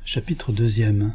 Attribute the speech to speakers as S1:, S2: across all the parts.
S1: Chapitre 2.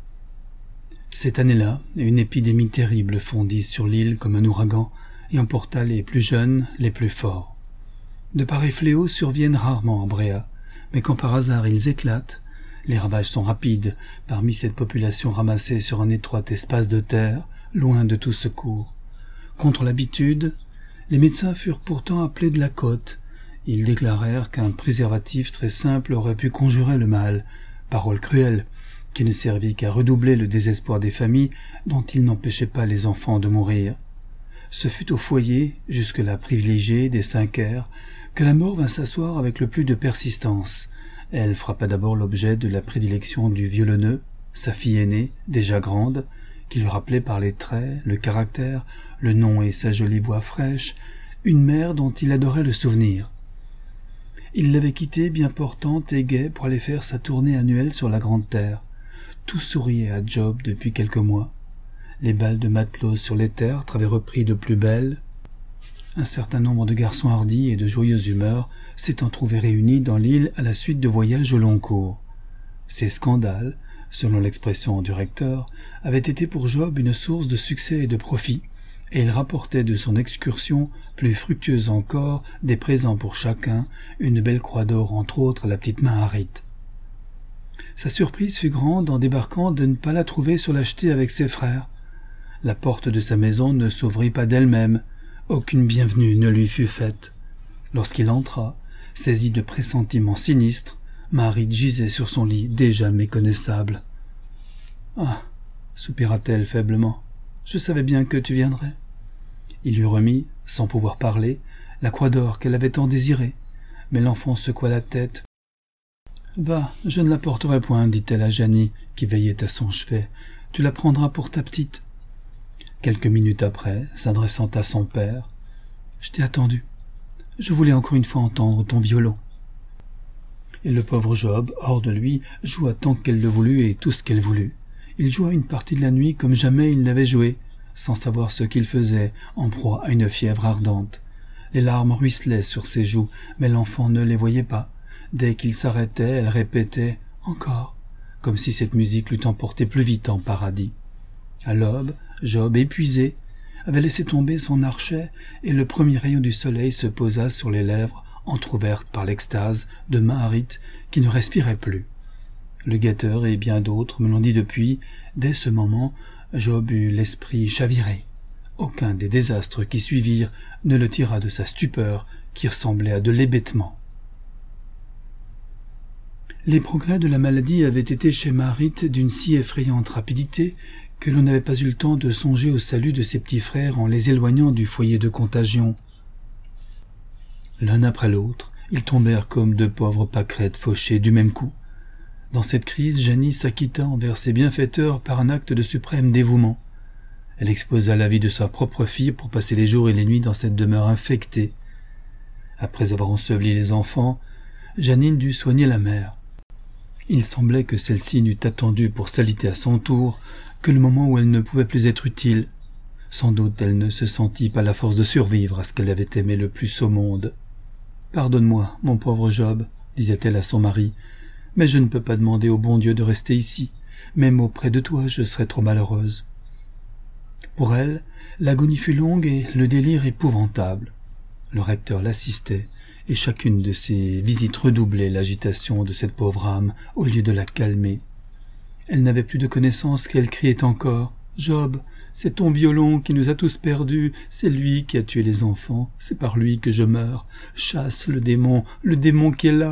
S1: Cette année-là, une épidémie terrible fondit sur l'île comme un ouragan et emporta les plus jeunes, les plus forts. De pareils fléaux surviennent rarement en Bréa, mais quand par hasard ils éclatent, les ravages sont rapides parmi cette population ramassée sur un étroit espace de terre, loin de tout secours. Contre l'habitude, les médecins furent pourtant appelés de la côte. Ils déclarèrent qu'un préservatif très simple aurait pu conjurer le mal, parole cruelle, qui ne servit qu'à redoubler le désespoir des familles dont il n'empêchait pas les enfants de mourir. Ce fut au foyer, jusque-là privilégié des 5 airs, que la mort vint s'asseoir avec le plus de persistance. Elle frappa d'abord l'objet de la prédilection du violonneux, sa fille aînée, déjà grande, qui lui rappelait par les traits, le caractère, le nom et sa jolie voix fraîche, une mère dont il adorait le souvenir. Il l'avait quittée bien portante et gaie pour aller faire sa tournée annuelle sur la grande terre. Tout souriait à Job depuis quelques mois. Les balles de matelots sur les tertres avaient repris de plus belle. Un certain nombre de garçons hardis et de joyeuse humeur s'étant trouvés réunis dans l'île à la suite de voyages au long cours. Ces scandales, selon l'expression du recteur, avaient été pour Job une source de succès et de profit, et il rapportait de son excursion, plus fructueuse encore, des présents pour chacun, une belle croix d'or entre autres à la petite main Harriet. Sa surprise fut grande en débarquant de ne pas la trouver sur la jetée avec ses frères. La porte de sa maison ne s'ouvrit pas d'elle-même, aucune bienvenue ne lui fut faite. Lorsqu'il entra, saisi de pressentiments sinistres, Harriet gisait sur son lit déjà méconnaissable. « Ah !» soupira-t-elle faiblement. « Je savais bien que tu viendrais. » Il lui remit, sans pouvoir parler, la croix d'or qu'elle avait tant désirée, mais l'enfant secoua la tête. « Va, je ne la porterai point, dit-elle à Jeannie, qui veillait à son chevet. Tu la prendras pour ta petite. » Quelques minutes après, s'adressant à son père, « Je t'ai attendu. Je voulais encore une fois entendre ton violon. » Et le pauvre Job, hors de lui, joua tant qu'elle le voulut et tout ce qu'elle voulut. Il joua une partie de la nuit comme jamais il n'avait joué, sans savoir ce qu'il faisait, en proie à une fièvre ardente. Les larmes ruisselaient sur ses joues, mais l'enfant ne les voyait pas. Dès qu'il s'arrêtait, elle répétait « Encore », comme si cette musique l'eût emporté plus vite en paradis. À l'aube, Job, épuisé, avait laissé tomber son archet et le premier rayon du soleil se posa sur les lèvres entr'ouvertes par l'extase de Harriet qui ne respirait plus. Le guetteur et bien d'autres me l'ont dit depuis. Dès ce moment, Job eut l'esprit chaviré. Aucun des désastres qui suivirent ne le tira de sa stupeur qui ressemblait à de l'hébétement. Les progrès de la maladie avaient été chez Harriet d'une si effrayante rapidité que l'on n'avait pas eu le temps de songer au salut de ses petits frères en les éloignant du foyer de contagion. L'un après l'autre, ils tombèrent comme 2 pauvres pâquerettes fauchées du même coup. Dans cette crise, Jeannie s'acquitta envers ses bienfaiteurs par un acte de suprême dévouement. Elle exposa la vie de sa propre fille pour passer les jours et les nuits dans cette demeure infectée. Après avoir enseveli les enfants, Jeannine dut soigner la mère. Il semblait que celle-ci n'eût attendu pour s'aliter à son tour que le moment où elle ne pouvait plus être utile. Sans doute elle ne se sentit pas la force de survivre à ce qu'elle avait aimé le plus au monde. « Pardonne-moi, mon pauvre Job, » disait-elle à son mari, « mais je ne peux pas demander au bon Dieu de rester ici. Même auprès de toi, je serais trop malheureuse. » Pour elle, l'agonie fut longue et le délire épouvantable. Le recteur l'assistait, et chacune de ses visites redoublait l'agitation de cette pauvre âme au lieu de la calmer. Elle n'avait plus de connaissance qu'elle criait encore « Job, c'est ton violon qui nous a tous perdus, c'est lui qui a tué les enfants, c'est par lui que je meurs. Chasse le démon qui est là !»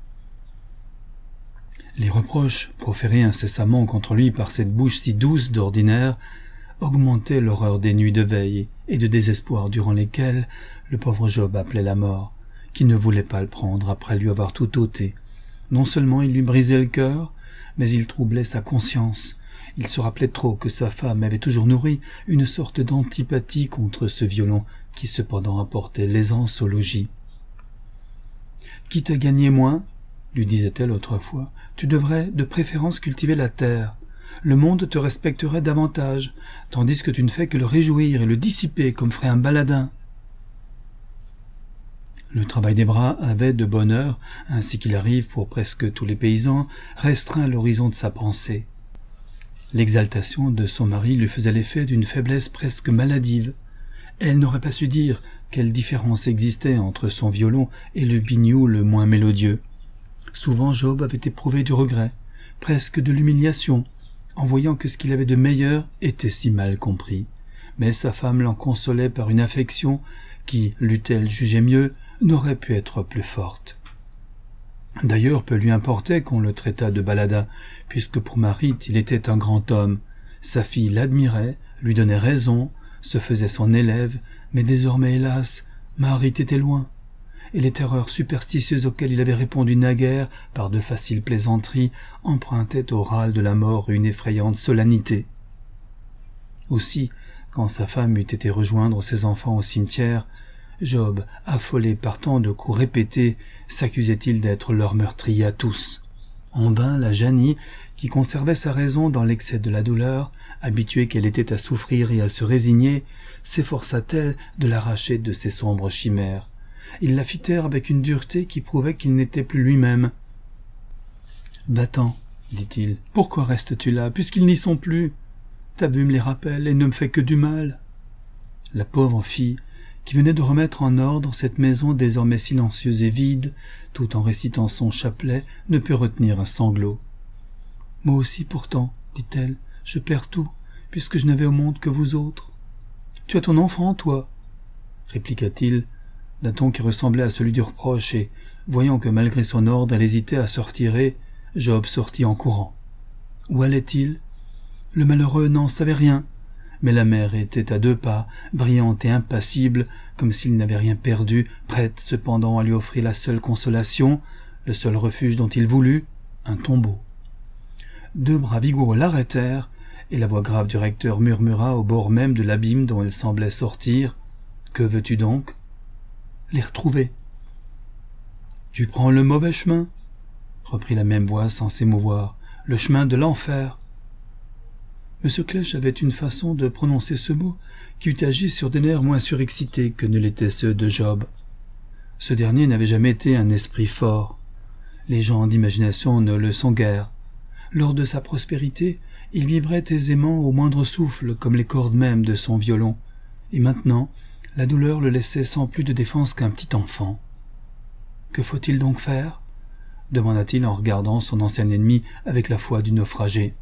S1: Les reproches, proférés incessamment contre lui par cette bouche si douce d'ordinaire, augmentaient l'horreur des nuits de veille et de désespoir durant lesquelles le pauvre Job appelait la mort, qui ne voulait pas le prendre après lui avoir tout ôté. Non seulement il lui brisait le cœur, mais il troublait sa conscience. Il se rappelait trop que sa femme avait toujours nourri une sorte d'antipathie contre ce violon qui cependant apportait l'aisance au logis. « Quitte à gagner moins, lui disait-elle autrefois, tu devrais de préférence cultiver la terre. Le monde te respecterait davantage, tandis que tu ne fais que le réjouir et le dissiper comme ferait un baladin. » Le travail des bras avait, de bonne heure, ainsi qu'il arrive pour presque tous les paysans, restreint l'horizon de sa pensée. L'exaltation de son mari lui faisait l'effet d'une faiblesse presque maladive. Elle n'aurait pas su dire quelle différence existait entre son violon et le biniou le moins mélodieux. Souvent Job avait éprouvé du regret, presque de l'humiliation, en voyant que ce qu'il avait de meilleur était si mal compris. Mais sa femme l'en consolait par une affection qui, l'eût-elle jugé mieux, n'aurait pu être plus forte. D'ailleurs, peu lui importait qu'on le traitât de baladin, puisque pour Marit il était un grand homme. Sa fille l'admirait, lui donnait raison, se faisait son élève, mais désormais, hélas, Marit était loin, et les terreurs superstitieuses auxquelles il avait répondu naguère par de faciles plaisanteries empruntaient au râle de la mort une effrayante solennité. Aussi, quand sa femme eut été rejoindre ses enfants au cimetière, Job, affolé par tant de coups répétés, s'accusait-il d'être leur meurtrier à tous. En vain, la Janie, qui conservait sa raison dans l'excès de la douleur, habituée qu'elle était à souffrir et à se résigner, s'efforça-t-elle de l'arracher de ses sombres chimères. Il la fit taire avec une dureté qui prouvait qu'il n'était plus lui-même. « Va-t'en, dit-il, pourquoi restes-tu là, puisqu'ils n'y sont plus? Ta vue me les rappelle et ne me fait que du mal. » La pauvre fille, qui venait de remettre en ordre cette maison désormais silencieuse et vide, tout en récitant son chapelet, ne put retenir un sanglot. « Moi aussi, pourtant, dit-elle, je perds tout, puisque je n'avais au monde que vous autres. »« Tu as ton enfant, toi » répliqua-t-il, d'un ton qui ressemblait à celui du reproche, et, voyant que malgré son ordre elle hésitait à se retirer, Job sortit en courant. Où allait-il? Le malheureux n'en savait rien, mais la mère était à 2 pas, brillante et impassible, comme s'il n'avait rien perdu, prête cependant à lui offrir la seule consolation, le seul refuge dont il voulut, un tombeau. 2 bras vigoureux l'arrêtèrent, et la voix grave du recteur murmura au bord même de l'abîme dont elle semblait sortir. « Que veux-tu donc ?»« Les retrouver. »« Tu prends le mauvais chemin, » reprit la même voix sans s'émouvoir, « le chemin de l'enfer. » M. Clèche avait une façon de prononcer ce mot qui eût agi sur des nerfs moins surexcités que ne l'étaient ceux de Job. Ce dernier n'avait jamais été un esprit fort. Les gens d'imagination ne le sont guère. Lors de sa prospérité, il vibrait aisément au moindre souffle comme les cordes mêmes de son violon, et maintenant la douleur le laissait sans plus de défense qu'un petit enfant. « Que faut-il donc faire ?» demanda-t-il en regardant son ancien ennemi avec la foi du naufragé.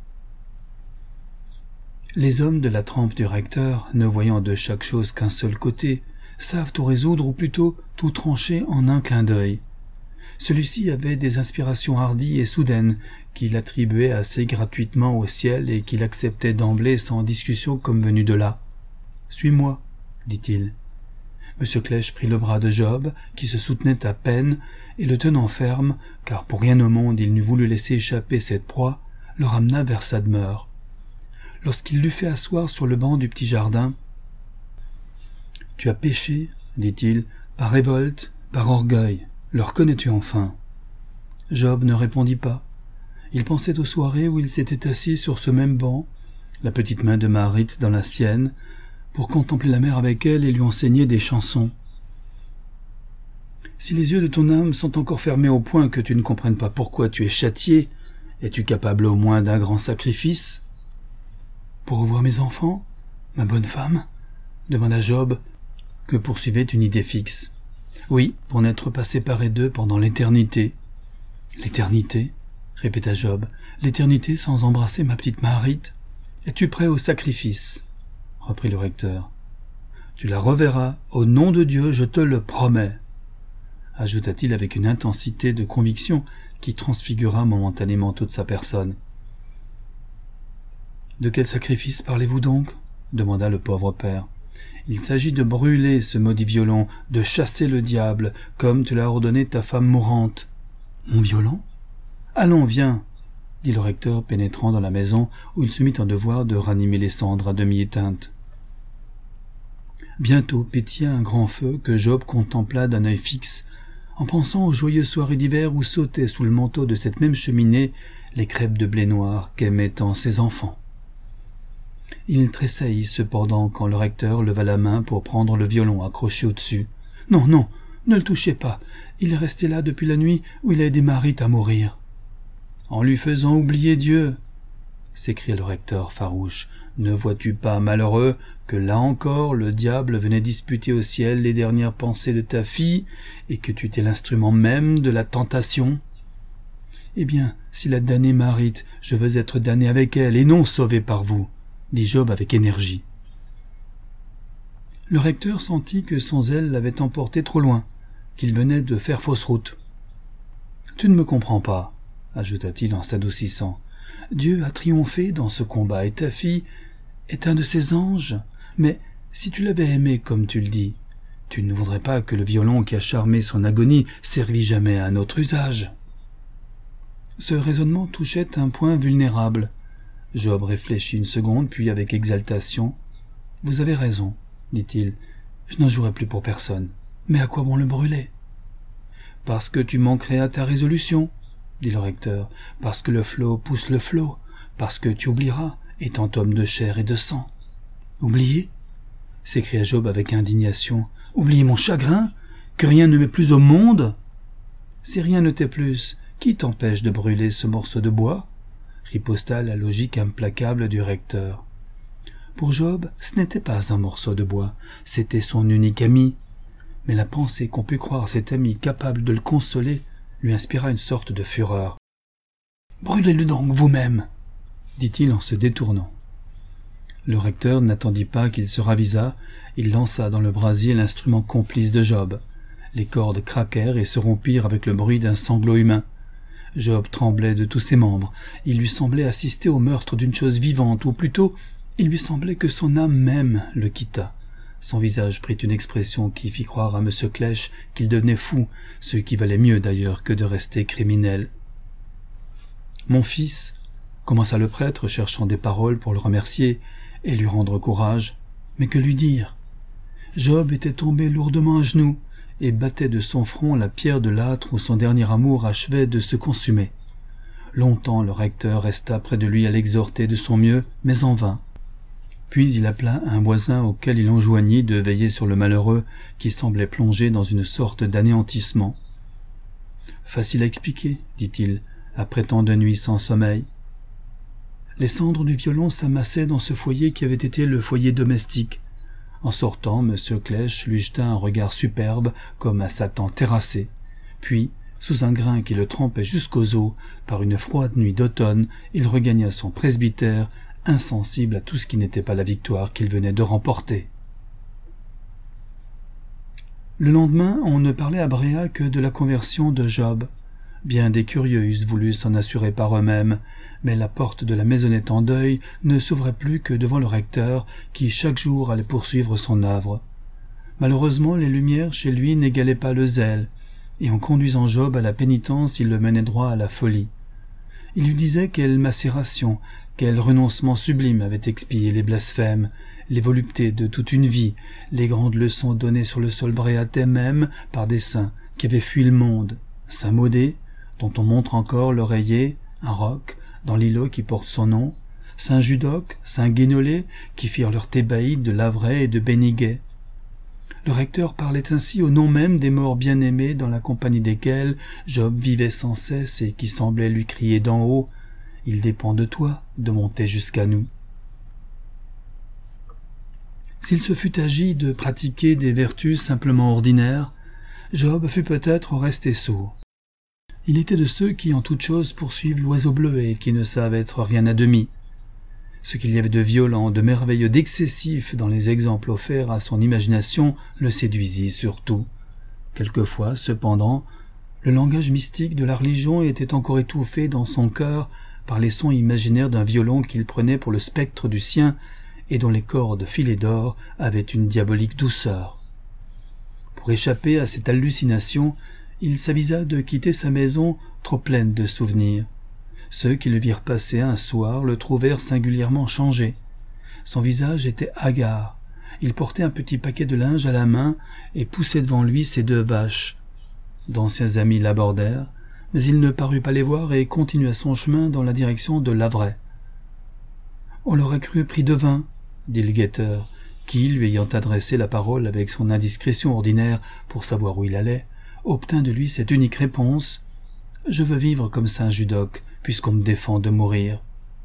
S1: Les hommes de la trempe du recteur, ne voyant de chaque chose qu'un seul côté, savent tout résoudre ou plutôt tout trancher en un clin d'œil. Celui-ci avait des inspirations hardies et soudaines qu'il attribuait assez gratuitement au ciel et qu'il acceptait d'emblée sans discussion comme venu de là. « Suis-moi, » dit-il. M. Clèche prit le bras de Job, qui se soutenait à peine, et le tenant ferme, car pour rien au monde il n'eût voulu laisser échapper cette proie, le ramena vers sa demeure. Lorsqu'il l'eut fait asseoir sur le banc du petit jardin, « Tu as péché, dit-il, par révolte, par orgueil. Le reconnais-tu enfin ?» Job ne répondit pas. Il pensait aux soirées où il s'était assis sur ce même banc, la petite main de Marit dans la sienne, pour contempler la mer avec elle et lui enseigner des chansons. « Si les yeux de ton âme sont encore fermés au point que tu ne comprennes pas pourquoi tu es châtié, es-tu capable au moins d'un grand sacrifice ?»« Pour revoir mes enfants, ma bonne femme ?» demanda Job, que poursuivait une idée fixe. « Oui, pour n'être pas séparés d'eux pendant l'éternité. »« L'éternité ?» répéta Job. « L'éternité sans embrasser ma petite Marit. Es-tu prêt au sacrifice ?» reprit le recteur. « Tu la reverras, au nom de Dieu, je te le promets, » ajouta-t-il avec une intensité de conviction qui transfigura momentanément toute sa personne. « De quel sacrifice parlez-vous donc ?» demanda le pauvre père. « Il s'agit de brûler ce maudit violon, de chasser le diable, comme tu l'as ordonné ta femme mourante. »« Mon violon ? Allons, viens !» dit le recteur pénétrant dans la maison où il se mit en devoir de ranimer les cendres à demi éteintes. Bientôt pétilla un grand feu que Job contempla d'un œil fixe, en pensant aux joyeuses soirées d'hiver où sautaient sous le manteau de cette même cheminée les crêpes de blé noir qu'aimaient tant ses enfants. Il tressaillit cependant quand le recteur leva la main pour prendre le violon accroché au-dessus. « Non, non, Ne le touchez pas. Il est resté là depuis la nuit où il a aidé Marit à mourir. »« En lui faisant oublier Dieu !» s'écria le recteur farouche. « Ne vois-tu pas, malheureux, que là encore le diable venait disputer au ciel les dernières pensées de ta fille, et que tu étais l'instrument même de la tentation ? Eh bien, s'il a damné Marit, je veux être damné avec elle, et non sauvé par vous, dit Job avec énergie. Le recteur sentit que son zèle l'avait emporté trop loin, qu'il venait de faire fausse route. « Tu ne me comprends pas, » ajouta-t-il en s'adoucissant. « Dieu a triomphé dans ce combat, et ta fille est un de ses anges. Mais si tu l'avais aimé comme tu le dis, tu ne voudrais pas que le violon qui a charmé son agonie servît jamais à un autre usage. » Ce raisonnement touchait un point vulnérable. Job réfléchit une seconde, puis avec exaltation. « Vous avez raison, dit-il, je n'en jouerai plus pour personne. Mais à quoi bon le brûler ? » « Parce que tu manquerais à ta résolution, dit le recteur, parce que le flot pousse le flot, parce que tu oublieras, étant homme de chair et de sang. »« Oublier ?» s'écria Job avec indignation. « Oublier mon chagrin ? Que rien ne m'est plus au monde ? » ?»« Si rien ne t'est plus, qui t'empêche de brûler ce morceau de bois ?» riposta la logique implacable du recteur. Pour Job, ce n'était pas un morceau de bois, c'était son unique ami. Mais la pensée qu'on put croire cet ami capable de le consoler lui inspira une sorte de fureur. « Brûlez-le donc vous-même !» dit-il en se détournant. Le recteur n'attendit pas qu'il se ravisât, il lança dans le brasier l'instrument complice de Job. Les cordes craquèrent et se rompirent avec le bruit d'un sanglot humain. Job tremblait de tous ses membres. Il lui semblait assister au meurtre d'une chose vivante, ou plutôt, il lui semblait que son âme même le quitta. Son visage prit une expression qui fit croire à M. Clèche qu'il devenait fou, ce qui valait mieux d'ailleurs que de rester criminel. « Mon fils, » commença le prêtre, cherchant des paroles pour le remercier et lui rendre courage, mais que lui dire ? Job était tombé lourdement à genoux et battait de son front la pierre de l'âtre où son dernier amour achevait de se consumer. Longtemps le recteur resta près de lui à l'exhorter de son mieux, mais en vain. Puis il appela un voisin auquel il enjoignit de veiller sur le malheureux qui semblait plongé dans une sorte d'anéantissement. « Facile à expliquer, dit-il, après tant de nuits sans sommeil. » Les cendres du violon s'amassaient dans ce foyer qui avait été le foyer domestique. En sortant, M. Clèche lui jeta un regard superbe comme à Satan terrassé. Puis, sous un grain qui le trempait jusqu'aux os, par une froide nuit d'automne, il regagna son presbytère, insensible à tout ce qui n'était pas la victoire qu'il venait de remporter. Le lendemain, on ne parlait à Bréa que de la conversion de Job. Bien des curieux eussent voulu s'en assurer par eux-mêmes, mais la porte de la maisonnette en deuil ne s'ouvrait plus que devant le recteur, qui chaque jour allait poursuivre son œuvre. Malheureusement, les lumières chez lui n'égalaient pas le zèle, et en conduisant Job à la pénitence, il le menait droit à la folie. Il lui disait quelle macération, quel renoncement sublime avait expié les blasphèmes, les voluptés de toute une vie, les grandes leçons données sur le sol bréatais même par des saints qui avaient fui le monde, saint Maudé, dont on montre encore l'oreiller, un roc, dans l'îlot qui porte son nom, saint Judoc, saint Guénolé, qui firent leur thébaïde de Lavray et de Béniguet. Le recteur parlait ainsi au nom même des morts bien-aimés dans la compagnie desquels Job vivait sans cesse et qui semblaient lui crier d'en haut « Il dépend de toi de monter jusqu'à nous ». S'il se fût agi de pratiquer des vertus simplement ordinaires, Job fut peut-être resté sourd. Il était de ceux qui en toute chose poursuivent l'oiseau bleu et qui ne savent être rien à demi. Ce qu'il y avait de violent, de merveilleux, d'excessif dans les exemples offerts à son imagination le séduisit surtout. Quelquefois, cependant, le langage mystique de la religion était encore étouffé dans son cœur par les sons imaginaires d'un violon qu'il prenait pour le spectre du sien et dont les cordes filées d'or avaient une diabolique douceur. Pour échapper à cette hallucination, il s'avisa de quitter sa maison trop pleine de souvenirs. Ceux qui le virent passer un soir le trouvèrent singulièrement changé. Son visage était hagard. Il portait un petit paquet de linge à la main et poussait devant lui ses 2 vaches. D'anciens amis l'abordèrent, mais il ne parut pas les voir et continua son chemin dans la direction de Lavray. « On l'aurait cru pris de vin, » dit le guetteur, qui, lui ayant adressé la parole avec son indiscrétion ordinaire pour savoir où il allait, obtint de lui cette unique réponse « Je veux vivre comme saint Judoc, puisqu'on me défend de mourir. »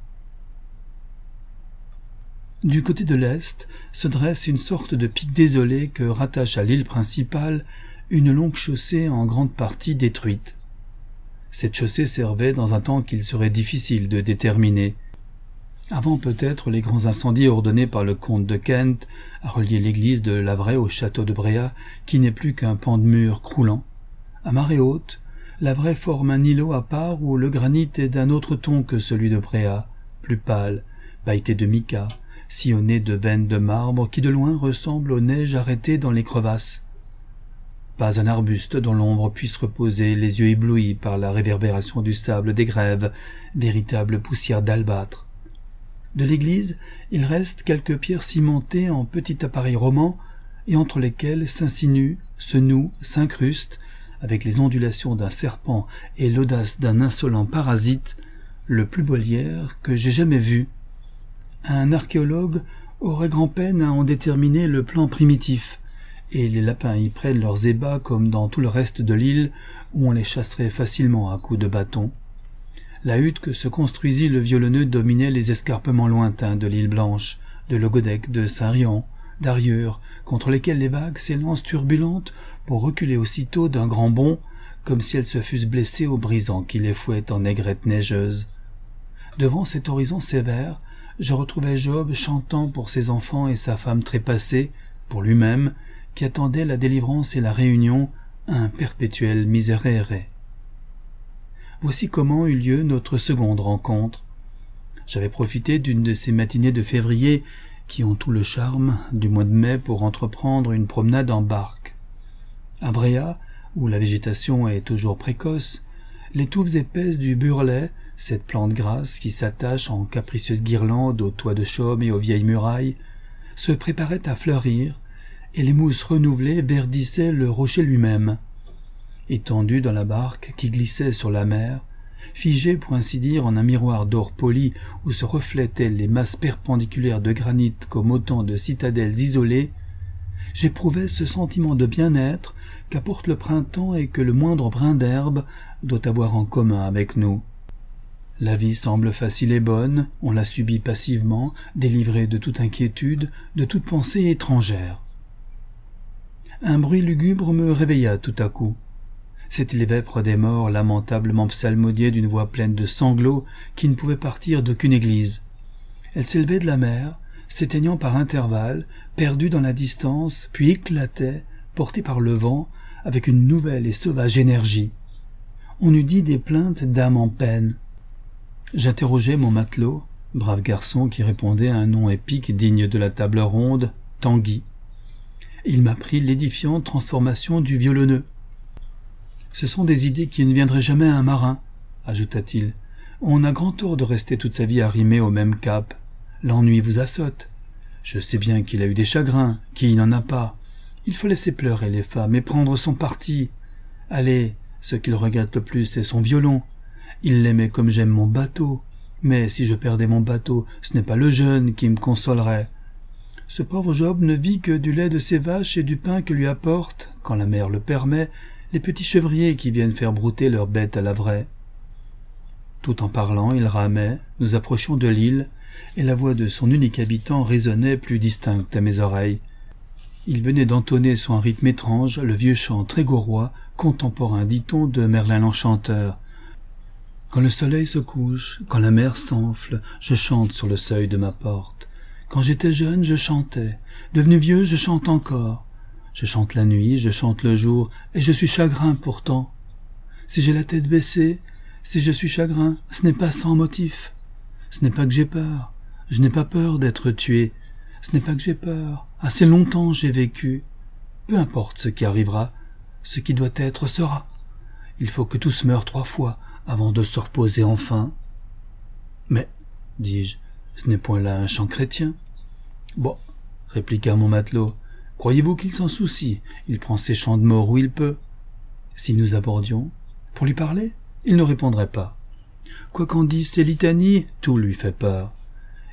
S1: Du côté de l'est se dresse une sorte de pic désolé que rattache à l'île principale une longue chaussée en grande partie détruite. Cette chaussée servait dans un temps qu'il serait difficile de déterminer. Avant peut-être les grands incendies ordonnés par le comte de Kent à relier l'église de Lavray au château de Bréhat, qui n'est plus qu'un pan de mur croulant. À marée haute, Lavray forme un îlot à part où le granit est d'un autre ton que celui de Bréhat, plus pâle, pailleté de mica, sillonné de veines de marbre qui de loin ressemblent aux neiges arrêtées dans les crevasses. Pas un arbuste dans l'ombre puisse reposer les yeux éblouis par la réverbération du sable des grèves, véritable poussière d'albâtre. De l'église, il reste quelques pierres cimentées en petits appareils romans et entre lesquelles s'insinuent, se nouent, s'incrustent, avec les ondulations d'un serpent et l'audace d'un insolent parasite, le plus beau lierre que j'ai jamais vu. Un archéologue aurait grand-peine à en déterminer le plan primitif, et les lapins y prennent leurs ébats comme dans tout le reste de l'île où on les chasserait facilement à coups de bâton. La hutte que se construisit le violoneux dominait les escarpements lointains de l'île Blanche, de Logodec, de Saint-Rian, d'Arieur, contre lesquels les vagues s'élancent turbulentes pour reculer aussitôt d'un grand bond, comme si elles se fussent blessées au brisant qui les fouette en aigrettes neigeuses. Devant cet horizon sévère, je retrouvais Job chantant pour ses enfants et sa femme trépassée, pour lui-même, qui attendait la délivrance et la réunion, un perpétuel miserere. Voici comment eut lieu notre seconde rencontre. J'avais profité d'une de ces matinées de février qui ont tout le charme du mois de mai pour entreprendre une promenade en barque. À Bréhat, où la végétation est toujours précoce, les touffes épaisses du burlet, cette plante grasse qui s'attache en capricieuses guirlandes aux toits de chaume et aux vieilles murailles, se préparaient à fleurir, et les mousses renouvelées verdissaient le rocher lui-même. Étendu dans la barque qui glissait sur la mer, figé pour ainsi dire en un miroir d'or poli où se reflétaient les masses perpendiculaires de granit comme autant de citadelles isolées, j'éprouvais ce sentiment de bien-être qu'apporte le printemps et que le moindre brin d'herbe doit avoir en commun avec nous. La vie semble facile et bonne, on la subit passivement, délivrée de toute inquiétude, de toute pensée étrangère. Un bruit lugubre me réveilla tout à coup. C'était les vêpres des morts lamentablement psalmodiées d'une voix pleine de sanglots qui ne pouvait partir d'aucune église. Elle s'élevait de la mer, s'éteignant par intervalles, perdue dans la distance, puis éclatait, portée par le vent, avec une nouvelle et sauvage énergie. On eût dit des plaintes d'âme en peine. J'interrogeai mon matelot, brave garçon qui répondait à un nom épique digne de la table ronde, Tanguy. Il m'apprit l'édifiante transformation du violoneux. « Ce sont des idées qui ne viendraient jamais à un marin, » ajouta-t-il. « On a grand tort de rester toute sa vie arrimé au même cap. L'ennui vous assote. Je sais bien qu'il a eu des chagrins, qui n'en a pas. Il faut laisser pleurer les femmes et prendre son parti. Allez, ce qu'il regrette le plus, c'est son violon. Il l'aimait comme j'aime mon bateau. Mais si je perdais mon bateau, ce n'est pas le jeune qui me consolerait. Ce pauvre Job ne vit que du lait de ses vaches et du pain que lui apportent, quand la mer le permet, les petits chevriers qui viennent faire brouter leurs bêtes à Lavray. » Tout en parlant, il ramait, nous approchions de l'île, et la voix de son unique habitant résonnait plus distincte à mes oreilles. Il venait d'entonner sur un rythme étrange le vieux chant trégorois, contemporain, dit-on, de Merlin l'Enchanteur. « Quand le soleil se couche, quand la mer s'enfle, je chante sur le seuil de ma porte. Quand j'étais jeune, je chantais. Devenu vieux, je chante encore. Je chante la nuit, je chante le jour, et je suis chagrin pourtant. Si j'ai la tête baissée, si je suis chagrin, ce n'est pas sans motif. Ce n'est pas que j'ai peur. Je n'ai pas peur d'être tué. Ce n'est pas que j'ai peur. Assez longtemps j'ai vécu. Peu importe ce qui arrivera, ce qui doit être sera. Il faut que tous meurent 3 fois avant de se reposer enfin. Mais, dis-je, ce n'est point là un chant chrétien. Bon, répliqua mon matelot. Croyez-vous qu'il s'en soucie? Il prend ses chants de mort où il peut. Si nous abordions, pour lui parler, il ne répondrait pas. Quoi qu'en disent ses litanies, tout lui fait peur.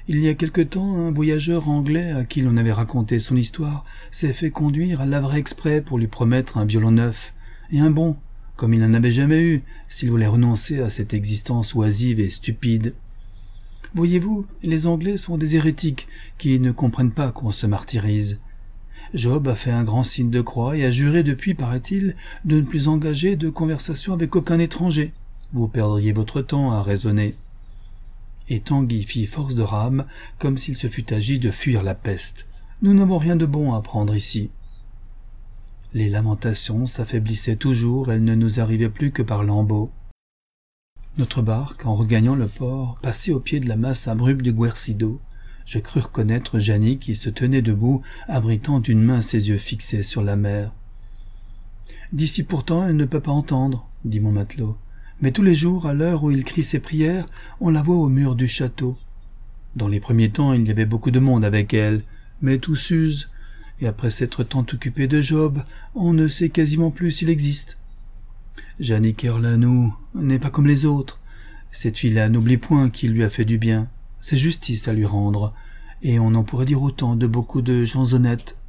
S1: Il y a quelque temps, un voyageur anglais à qui l'on avait raconté son histoire s'est fait conduire à Lavray exprès pour lui promettre un violon neuf, et un bon, comme il n'en avait jamais eu, s'il voulait renoncer à cette existence oisive et stupide. Voyez-vous, les Anglais sont des hérétiques qui ne comprennent pas qu'on se martyrise. Job a fait un grand signe de croix et a juré depuis, paraît-il, de ne plus engager de conversation avec aucun étranger. Vous perdriez votre temps à raisonner. Et Tanguy fit force de rame, comme s'il se fût agi de fuir la peste. Nous n'avons rien de bon à apprendre ici. Les lamentations s'affaiblissaient toujours, elles ne nous arrivaient plus que par lambeaux. Notre barque, en regagnant le port, passait au pied de la masse abrupte du Guercido. Je crus reconnaître Jeannie qui se tenait debout, abritant d'une main ses yeux fixés sur la mer. « D'ici pourtant, elle ne peut pas entendre, » dit mon matelot. « Mais tous les jours, à l'heure où il crie ses prières, on la voit au mur du château. Dans les premiers temps, il y avait beaucoup de monde avec elle, mais tout s'use, et après s'être tant occupé de Job, on ne sait quasiment plus s'il existe. Jeannie Kerlanou n'est pas comme les autres. Cette fille-là n'oublie point qu'il lui a fait du bien. C'est justice à lui rendre, et on en pourrait dire autant de beaucoup de gens honnêtes.